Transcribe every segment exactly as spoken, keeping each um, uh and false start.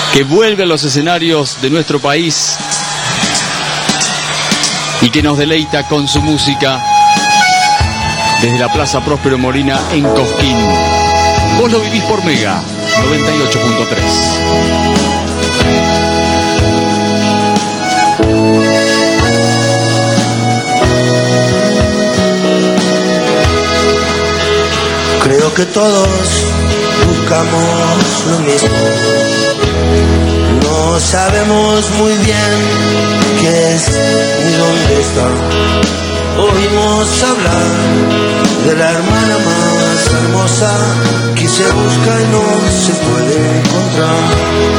que vuelve a los escenarios de nuestro país y que nos deleita con su música desde la Plaza Próspero Morina en Cosquín. Vos lo vivís por Mega noventa y ocho punto tres. Creo que todos buscamos lo mismo. No sabemos muy bien qué es ni dónde está. Oímos hablar de la hermana más hermosa que se busca y no se puede encontrar.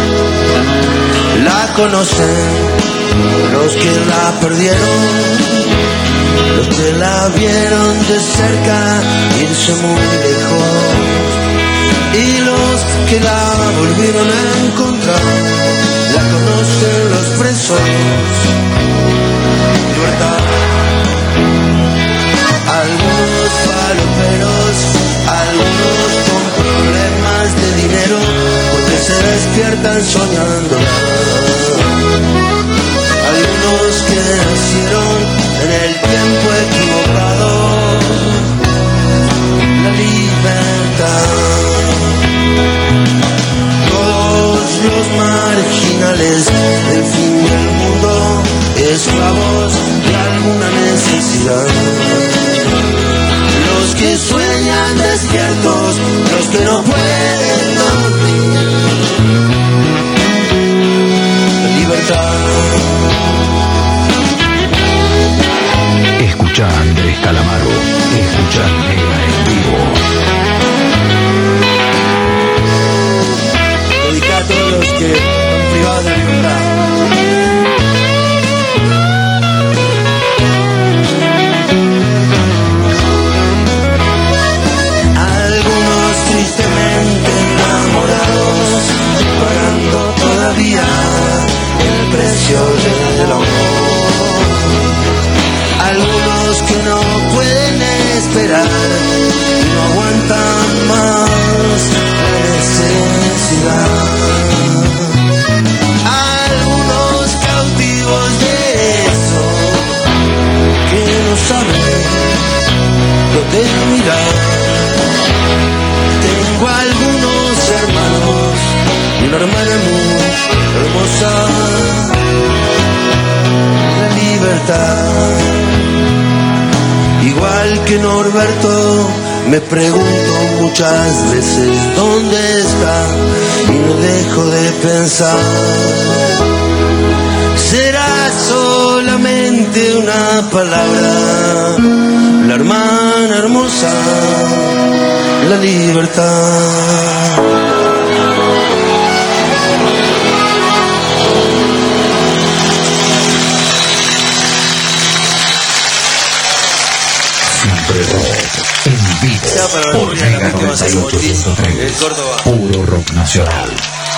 La conocen los que la perdieron, los que la vieron de cerca irse muy lejos, y los que la volvieron a encontrar, la conocen los presos. Libertad. Algunos faloperos, algunos con problemas de dinero, porque se despiertan soñando. Algunos que nacieron en el tiempo equivocado. La libertad. Todos los marginales del fin del mundo, esclavos de alguna necesidad. Los que sueñan despiertos, los que no pueden dormir. La libertad. Escucha a Andrés Calamaro, escucha Mega en vivo. Dedica a todos los que han privado de la libertad. Algunos tristemente enamorados, pagando todavía el precio del amor. Algunos que no pueden esperar y no aguantan más la necesidad. Algunos cautivos de eso que no saben dónde mirar. Tengo algunos hermanos y una hermana muy hermosa. La libertad. Igual que Norberto, me pregunto muchas veces dónde está y no dejo de pensar. Será solamente una palabra, la hermana hermosa, la libertad. En vivo por Mega noventa y ocho punto tres. Puro rock nacional.